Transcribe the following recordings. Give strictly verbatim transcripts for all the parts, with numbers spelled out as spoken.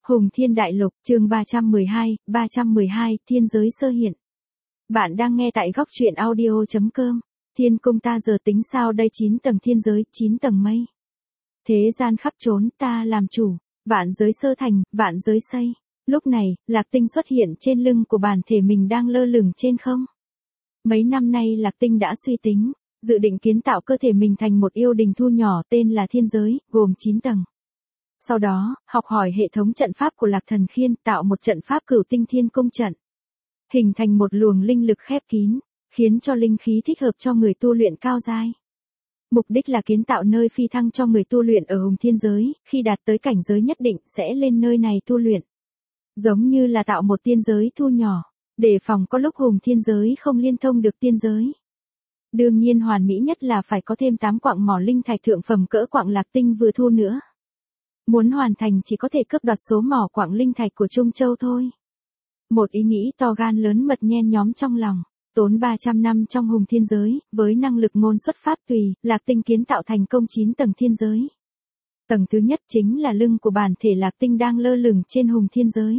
Hùng Thiên Đại Lục, chương ba trăm mười hai, ba trăm mười hai, Thiên giới sơ hiện. Bạn đang nghe tại góc truyện audio chấm com. Thiên cung ta giờ tính sao đây, chín tầng thiên giới, chín tầng mây. Thế gian khắp trốn ta làm chủ, vạn giới sơ thành, vạn giới xây. Lúc này, Lạc Tinh xuất hiện trên lưng của bản thể mình đang lơ lửng trên không. Mấy năm nay Lạc Tinh đã suy tính, dự định kiến tạo cơ thể mình thành một yêu đình thu nhỏ tên là thiên giới, gồm chín tầng. Sau đó, học hỏi hệ thống trận pháp của Lạc Thần Khiên, tạo một trận pháp cửu tinh thiên cung trận. Hình thành một luồng linh lực khép kín, khiến cho linh khí thích hợp cho người tu luyện cao giai. Mục đích là kiến tạo nơi phi thăng cho người tu luyện ở Hùng Thiên giới, khi đạt tới cảnh giới nhất định sẽ lên nơi này tu luyện. Giống như là tạo một tiên giới thu nhỏ, để phòng có lúc Hùng Thiên giới không liên thông được tiên giới. Đương nhiên hoàn mỹ nhất là phải có thêm tám quặng mỏ linh thạch thượng phẩm cỡ quặng Lạc Tinh vừa thu nữa. Muốn hoàn thành chỉ có thể cướp đoạt số mỏ quặng linh thạch của Trung Châu thôi. Một ý nghĩ to gan lớn mật nhen nhóm trong lòng, tốn ba trăm năm trong Hùng Thiên giới, với năng lực ngôn xuất pháp tùy, Lạc Tinh kiến tạo thành công chín tầng thiên giới. Tầng thứ nhất chính là lưng của bản thể Lạc Tinh đang lơ lửng trên Hùng Thiên giới.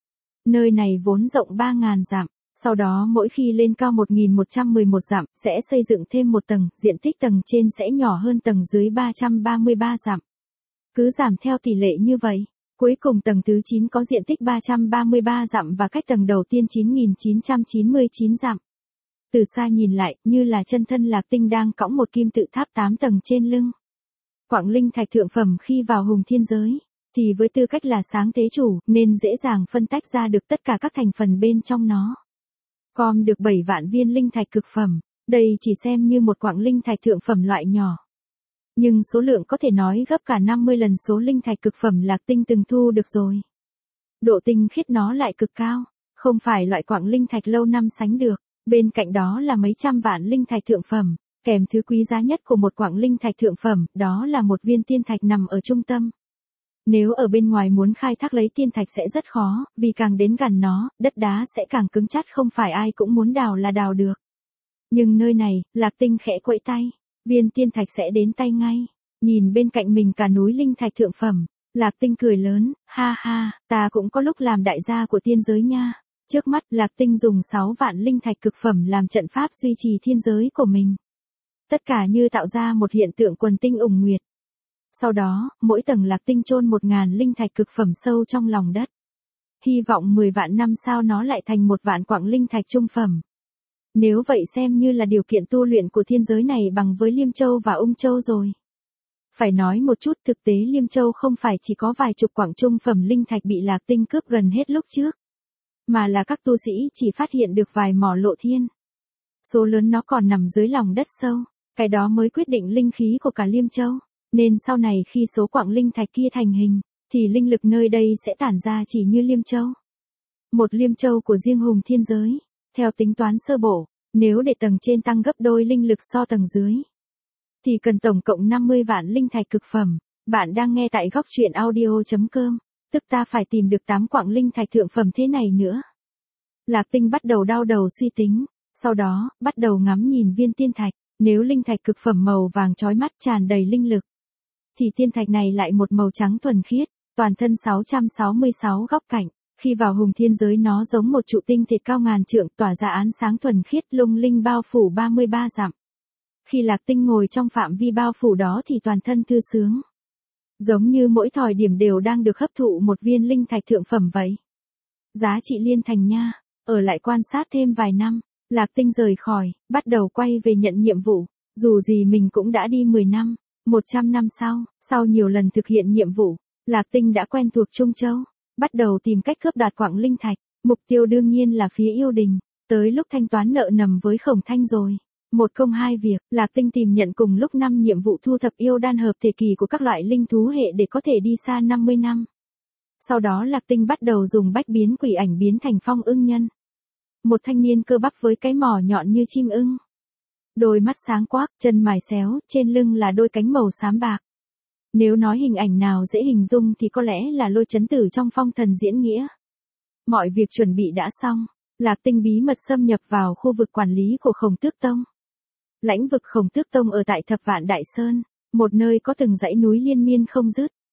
Nơi này vốn rộng ba nghìn dặm, sau đó mỗi khi lên cao một nghìn một trăm mười một dặm sẽ xây dựng thêm một tầng, diện tích tầng trên sẽ nhỏ hơn tầng dưới ba trăm ba mươi ba dặm. Cứ giảm theo tỷ lệ như vậy, cuối cùng tầng thứ chín có diện tích ba trăm ba mươi ba dặm và cách tầng đầu tiên chín nghìn chín trăm chín mươi chín dặm. Từ xa nhìn lại, như là chân thân Lạc Tinh đang cõng một kim tự tháp tám tầng trên lưng. Quặng linh thạch thượng phẩm khi vào Hùng Thiên giới, thì với tư cách là sáng tế chủ, nên dễ dàng phân tách ra được tất cả các thành phần bên trong nó. Com được bảy vạn viên linh thạch cực phẩm, đây chỉ xem như một quặng linh thạch thượng phẩm loại nhỏ. Nhưng số lượng có thể nói gấp cả năm mươi lần số linh thạch cực phẩm Lạc Tinh từng thu được rồi. Độ tinh khiết nó lại cực cao, không phải loại quặng linh thạch lâu năm sánh được, bên cạnh đó là mấy trăm vạn linh thạch thượng phẩm, kèm thứ quý giá nhất của một quặng linh thạch thượng phẩm, đó là một viên tiên thạch nằm ở trung tâm. Nếu ở bên ngoài muốn khai thác lấy tiên thạch sẽ rất khó, vì càng đến gần nó, đất đá sẽ càng cứng chắc, không phải ai cũng muốn đào là đào được. Nhưng nơi này, Lạc Tinh khẽ quẫy tay, viên tiên thạch sẽ đến tay ngay. Nhìn bên cạnh mình cả núi linh thạch thượng phẩm, Lạc Tinh cười lớn, ha ha, ta cũng có lúc làm đại gia của tiên giới nha. Trước mắt, Lạc Tinh dùng sáu vạn linh thạch cực phẩm làm trận pháp duy trì thiên giới của mình. Tất cả như tạo ra một hiện tượng quần tinh ủng nguyệt. Sau đó, mỗi tầng Lạc Tinh chôn một ngàn linh thạch cực phẩm sâu trong lòng đất. Hy vọng mười vạn năm sau nó lại thành một vạn quặng linh thạch trung phẩm. Nếu vậy xem như là điều kiện tu luyện của thiên giới này bằng với Liêm Châu và Ung Châu rồi. Phải nói một chút, thực tế Liêm Châu không phải chỉ có vài chục quặng trung phẩm linh thạch bị Lạc Tinh cướp gần hết lúc trước, mà là các tu sĩ chỉ phát hiện được vài mỏ lộ thiên. Số lớn nó còn nằm dưới lòng đất sâu, cái đó mới quyết định linh khí của cả Liêm Châu. Nên sau này khi số quặng linh thạch kia thành hình, thì linh lực nơi đây sẽ tản ra chỉ như Liêm Châu. Một Liêm Châu của riêng Hùng Thiên giới, theo tính toán sơ bộ, nếu để tầng trên tăng gấp đôi linh lực so tầng dưới, thì cần tổng cộng năm mươi vạn linh thạch cực phẩm. Bạn đang nghe tại góc truyện audio chấm com, tức ta phải tìm được tám quặng linh thạch thượng phẩm thế này nữa. Lạc Tinh bắt đầu đau đầu suy tính, sau đó, bắt đầu ngắm nhìn viên tiên thạch. Nếu linh thạch cực phẩm màu vàng chói mắt tràn đầy linh lực, thì tiên thạch này lại một màu trắng thuần khiết, toàn thân sáu trăm sáu mươi sáu góc cạnh. Khi vào Hùng Thiên giới nó giống một trụ tinh thể cao ngàn trượng, tỏa ra ánh sáng thuần khiết lung linh bao phủ ba mươi ba dặm. Khi Lạc Tinh ngồi trong phạm vi bao phủ đó thì toàn thân thư sướng, giống như mỗi thỏi điểm đều đang được hấp thụ một viên linh thạch thượng phẩm vậy. Giá trị liên thành nha, ở lại quan sát thêm vài năm. Lạc Tinh rời khỏi, bắt đầu quay về nhận nhiệm vụ. Dù gì mình cũng đã đi mười năm, một trăm năm sau, sau nhiều lần thực hiện nhiệm vụ, Lạc Tinh đã quen thuộc Trung Châu, bắt đầu tìm cách cướp đoạt quặng linh thạch. Mục tiêu đương nhiên là phía yêu đình, tới lúc thanh toán nợ nần với Khổng Thanh rồi. Một công hai việc, Lạc Tinh tìm nhận cùng lúc năm nhiệm vụ thu thập yêu đan hợp thể kỳ của các loại linh thú hệ để có thể đi xa năm mươi năm. Sau đó Lạc Tinh bắt đầu dùng bách biến quỷ ảnh biến thành Phong Ưng Nhân. Một thanh niên cơ bắp với cái mỏ nhọn như chim ưng. Đôi mắt sáng quắc, chân mài xéo, trên lưng là đôi cánh màu xám bạc. Nếu nói hình ảnh nào dễ hình dung thì có lẽ là Lôi Chấn Tử trong Phong Thần Diễn Nghĩa. Mọi việc chuẩn bị đã xong, Lạc Tinh bí mật xâm nhập vào khu vực quản lý của Khổng Tước Tông. Lãnh vực Khổng Tước Tông ở tại Thập Vạn Đại Sơn, một nơi có từng dãy núi liên miên không dứt.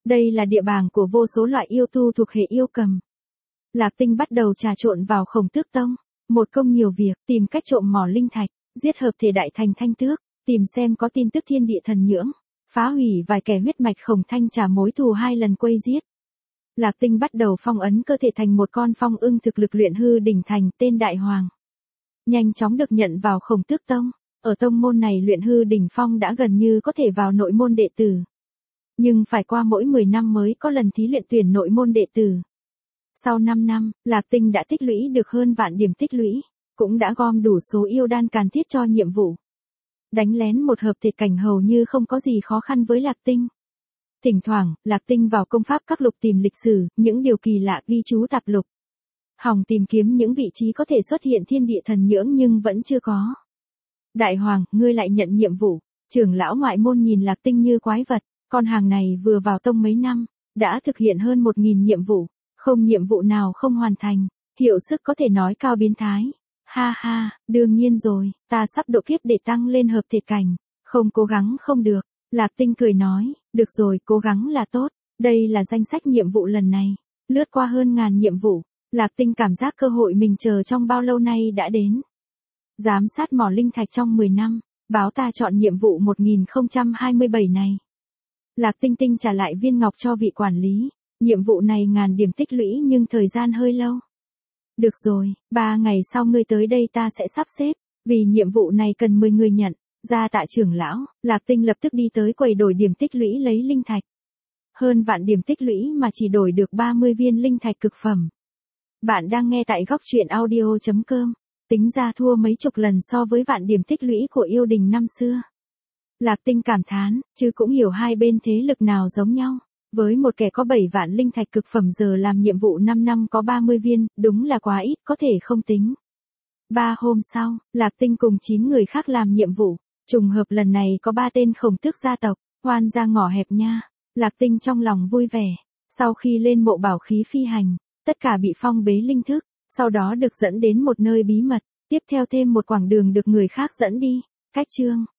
Đây là địa bàn của vô số loại yêu tu thuộc hệ yêu cầm. Lạc Tinh bắt đầu trà trộn vào Khổng Tước Tông, một công nhiều việc, tìm cách trộm mỏ linh thạch, giết hợp thể đại thành Thanh Tước, tìm xem có tin tức thiên địa thần nhưỡng, phá hủy vài kẻ huyết mạch Khổng Thanh trả mối thù hai lần quây giết. Lạc Tinh bắt đầu phong ấn cơ thể thành một con phong ưng thực lực luyện hư đỉnh thành tên Đại Hoàng. Nhanh chóng được nhận vào Khổng Tước Tông, ở tông môn này luyện hư đỉnh phong đã gần như có thể vào nội môn đệ tử. Nhưng phải qua mỗi mười năm mới có lần thí luyện tuyển nội môn đệ tử. Sau năm năm, Lạc Tinh đã tích lũy được hơn vạn điểm tích lũy, cũng đã gom đủ số yêu đan cần thiết cho nhiệm vụ. Đánh lén một hợp thể cảnh hầu như không có gì khó khăn với Lạc Tinh. Thỉnh thoảng, Lạc Tinh vào công pháp các lục tìm lịch sử, những điều kỳ lạ ghi chú tạp lục. Hòng tìm kiếm những vị trí có thể xuất hiện thiên địa thần nhưỡng nhưng vẫn chưa có. Đại Hoàng, ngươi lại nhận nhiệm vụ. Trưởng lão ngoại môn nhìn Lạc Tinh như quái vật, con hàng này vừa vào tông mấy năm, đã thực hiện hơn một nghìn nhiệm vụ, không nhiệm vụ nào không hoàn thành, hiệu sức có thể nói cao biến thái. Ha ha, đương nhiên rồi, ta sắp độ kiếp để tăng lên hợp thể cảnh, không cố gắng không được. Lạc Tinh cười nói, được rồi, cố gắng là tốt, đây là danh sách nhiệm vụ lần này. Lướt qua hơn ngàn nhiệm vụ, Lạc Tinh cảm giác cơ hội mình chờ trong bao lâu nay đã đến. Giám sát mỏ linh thạch trong mười năm, báo ta chọn nhiệm vụ một nghìn không trăm hai mươi bảy này. Lạc Tinh Tinh trả lại viên ngọc cho vị quản lý, nhiệm vụ này ngàn điểm tích lũy nhưng thời gian hơi lâu. Được rồi, ba ngày sau ngươi tới đây ta sẽ sắp xếp, vì nhiệm vụ này cần mười người nhận. Ra tạ trưởng lão, Lạc Tinh lập tức đi tới quầy đổi điểm tích lũy lấy linh thạch. Hơn vạn điểm tích lũy mà chỉ đổi được ba mươi viên linh thạch cực phẩm. Bạn đang nghe tại góc truyện audio chấm com, tính ra thua mấy chục lần so với vạn điểm tích lũy của yêu đình năm xưa. Lạc Tinh cảm thán, chứ cũng hiểu hai bên thế lực nào giống nhau. Với một kẻ có bảy vạn linh thạch cực phẩm giờ làm nhiệm vụ năm năm có ba mươi viên, đúng là quá ít, có thể không tính. Ba hôm sau, Lạc Tinh cùng chín người khác làm nhiệm vụ. Trùng hợp lần này có ba tên Khổng Tước gia tộc, oan ra ngõ hẹp nha. Lạc Tinh trong lòng vui vẻ. Sau khi lên mộ bảo khí phi hành, tất cả bị phong bế linh thức, sau đó được dẫn đến một nơi bí mật, tiếp theo thêm một quãng đường được người khác dẫn đi. Cách chương